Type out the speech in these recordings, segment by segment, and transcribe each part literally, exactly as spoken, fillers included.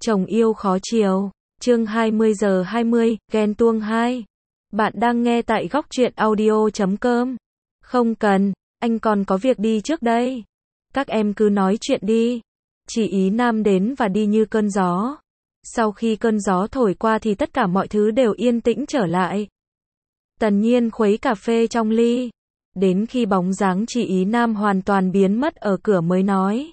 Chồng yêu khó chiều. Chương hai mươi giờ hai mươi, ghen tuông hai. Bạn đang nghe tại góc truyện audio chấm com. Không cần, anh còn có việc đi trước đây. Các em cứ nói chuyện đi. Chị Ý Nam đến và đi như cơn gió. Sau khi cơn gió thổi qua thì tất cả mọi thứ đều yên tĩnh trở lại. Tần Nhiên khuấy cà phê trong ly. Đến khi bóng dáng chị Ý Nam hoàn toàn biến mất ở cửa mới nói.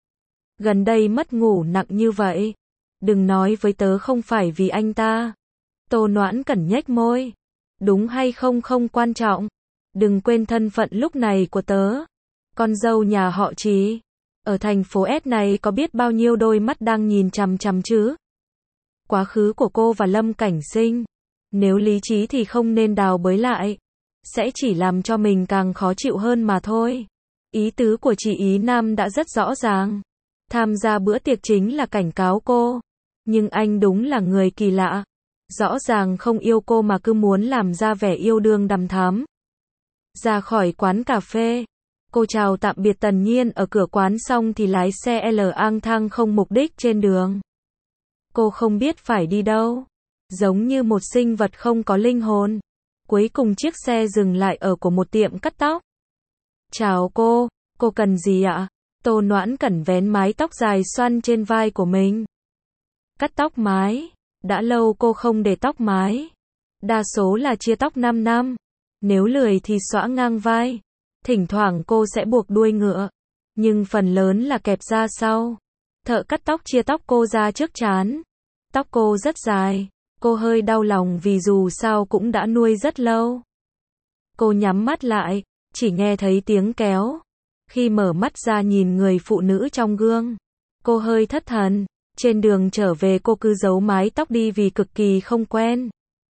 Gần đây mất ngủ nặng như vậy. Đừng nói với tớ không phải vì anh ta. Tô Noãn Cẩn nhếch môi. Đúng hay không không quan trọng. Đừng quên thân phận lúc này của tớ. Con dâu nhà họ Trí. Ở thành phố S này có biết bao nhiêu đôi mắt đang nhìn chằm chằm chứ. Quá khứ của cô và Lâm Cảnh Sinh. Nếu lý trí thì không nên đào bới lại. Sẽ chỉ làm cho mình càng khó chịu hơn mà thôi. Ý tứ của chị Ý Nam đã rất rõ ràng. Tham gia bữa tiệc chính là cảnh cáo cô. Nhưng anh đúng là người kỳ lạ. Rõ ràng không yêu cô mà cứ muốn làm ra vẻ yêu đương đằm thắm. Ra khỏi quán cà phê. Cô chào tạm biệt Tần Nhiên ở cửa quán xong thì lái xe L lang thang không mục đích trên đường. Cô không biết phải đi đâu. Giống như một sinh vật không có linh hồn. Cuối cùng chiếc xe dừng lại ở của một tiệm cắt tóc. Chào cô, cô cần gì ạ? Tô Noãn Cẩn vén mái tóc dài xoăn trên vai của mình. Cắt tóc mái. Đã lâu cô không để tóc mái. Đa số là chia tóc năm năm. Nếu lười thì xõa ngang vai. Thỉnh thoảng cô sẽ buộc đuôi ngựa. Nhưng phần lớn là kẹp ra sau. Thợ cắt tóc chia tóc cô ra trước trán. Tóc cô rất dài. Cô hơi đau lòng vì dù sao cũng đã nuôi rất lâu. Cô nhắm mắt lại. Chỉ nghe thấy tiếng kéo. Khi mở mắt ra nhìn người phụ nữ trong gương. Cô hơi thất thần. Trên đường trở về cô cứ giấu mái tóc đi vì cực kỳ không quen.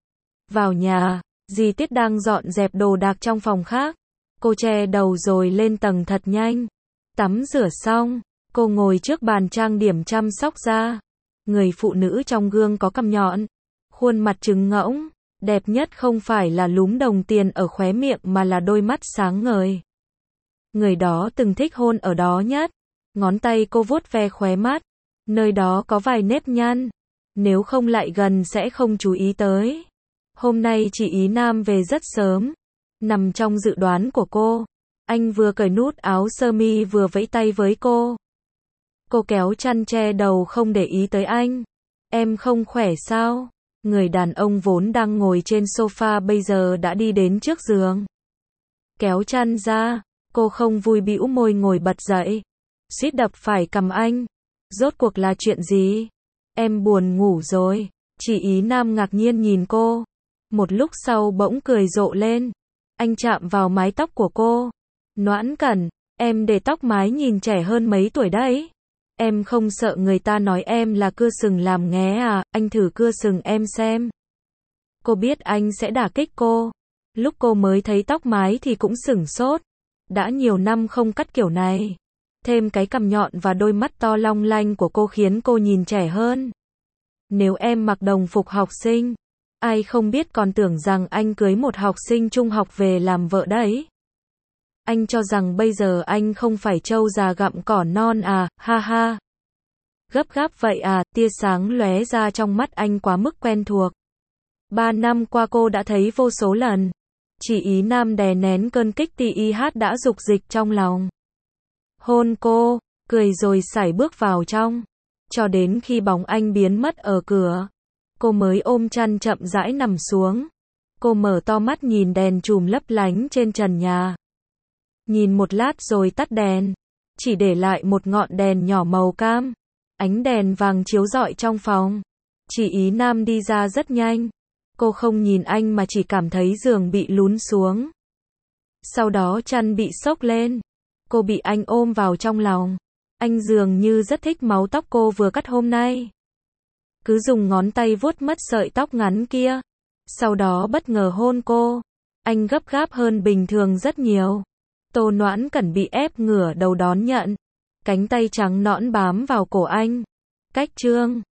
Vào nhà, dì Tiết đang dọn dẹp đồ đạc trong phòng khác. Cô che đầu rồi lên tầng thật nhanh. Tắm rửa xong, cô ngồi trước bàn trang điểm chăm sóc da. Người phụ nữ trong gương có cằm nhọn, khuôn mặt trứng ngỗng. Đẹp nhất không phải là lúm đồng tiền ở khóe miệng mà là đôi mắt sáng ngời. Người đó từng thích hôn ở đó nhất. Ngón tay cô vuốt ve khóe mắt. Nơi đó có vài nếp nhăn. Nếu không lại gần sẽ không chú ý tới. Hôm nay chị Ý Nam về rất sớm. Nằm trong dự đoán của cô. Anh vừa cởi nút áo sơ mi vừa vẫy tay với cô. Cô kéo chăn che đầu không để ý tới anh. Em không khỏe sao? Người đàn ông vốn đang ngồi trên sofa bây giờ đã đi đến trước giường. Kéo chăn ra. Cô không vui bĩu môi ngồi bật dậy. Suýt đập phải cằm anh. Rốt cuộc là chuyện gì? Em buồn ngủ rồi. Chị Ý Nam ngạc nhiên nhìn cô. Một lúc sau bỗng cười rộ lên. Anh chạm vào mái tóc của cô. Noãn Cẩn, em để tóc mái nhìn trẻ hơn mấy tuổi đấy. Em không sợ người ta nói em là cưa sừng làm nghé à, anh thử cưa sừng em xem. Cô biết anh sẽ đả kích cô. Lúc cô mới thấy tóc mái thì cũng sửng sốt. Đã nhiều năm không cắt kiểu này. Thêm cái cằm nhọn và đôi mắt to long lanh của cô khiến cô nhìn trẻ hơn. Nếu em mặc đồng phục học sinh, ai không biết còn tưởng rằng anh cưới một học sinh trung học về làm vợ đấy. Anh cho rằng bây giờ anh không phải trâu già gặm cỏ non à, ha ha. Gấp gáp vậy à, tia sáng lóe ra trong mắt anh quá mức quen thuộc. Ba năm qua cô đã thấy vô số lần. Chị Ý Nam đè nén cơn kích tê i hát đã dục dịch trong lòng. Hôn cô, cười rồi sải bước vào trong. Cho đến khi bóng anh biến mất ở cửa. Cô mới ôm chăn chậm rãi nằm xuống. Cô mở to mắt nhìn đèn chùm lấp lánh trên trần nhà. Nhìn một lát rồi tắt đèn. Chỉ để lại một ngọn đèn nhỏ màu cam. Ánh đèn vàng chiếu rọi trong phòng. Chị Ý Nam đi ra rất nhanh. Cô không nhìn anh mà chỉ cảm thấy giường bị lún xuống. Sau đó chăn bị xốc lên. Cô bị anh ôm vào trong lòng. Anh dường như rất thích máu tóc cô vừa cắt hôm nay. Cứ dùng ngón tay vuốt mất sợi tóc ngắn kia. Sau đó bất ngờ hôn cô. Anh gấp gáp hơn bình thường rất nhiều. Tô Noãn Cẩn bị ép ngửa đầu đón nhận. Cánh tay trắng nõn bám vào cổ anh. Cách trương.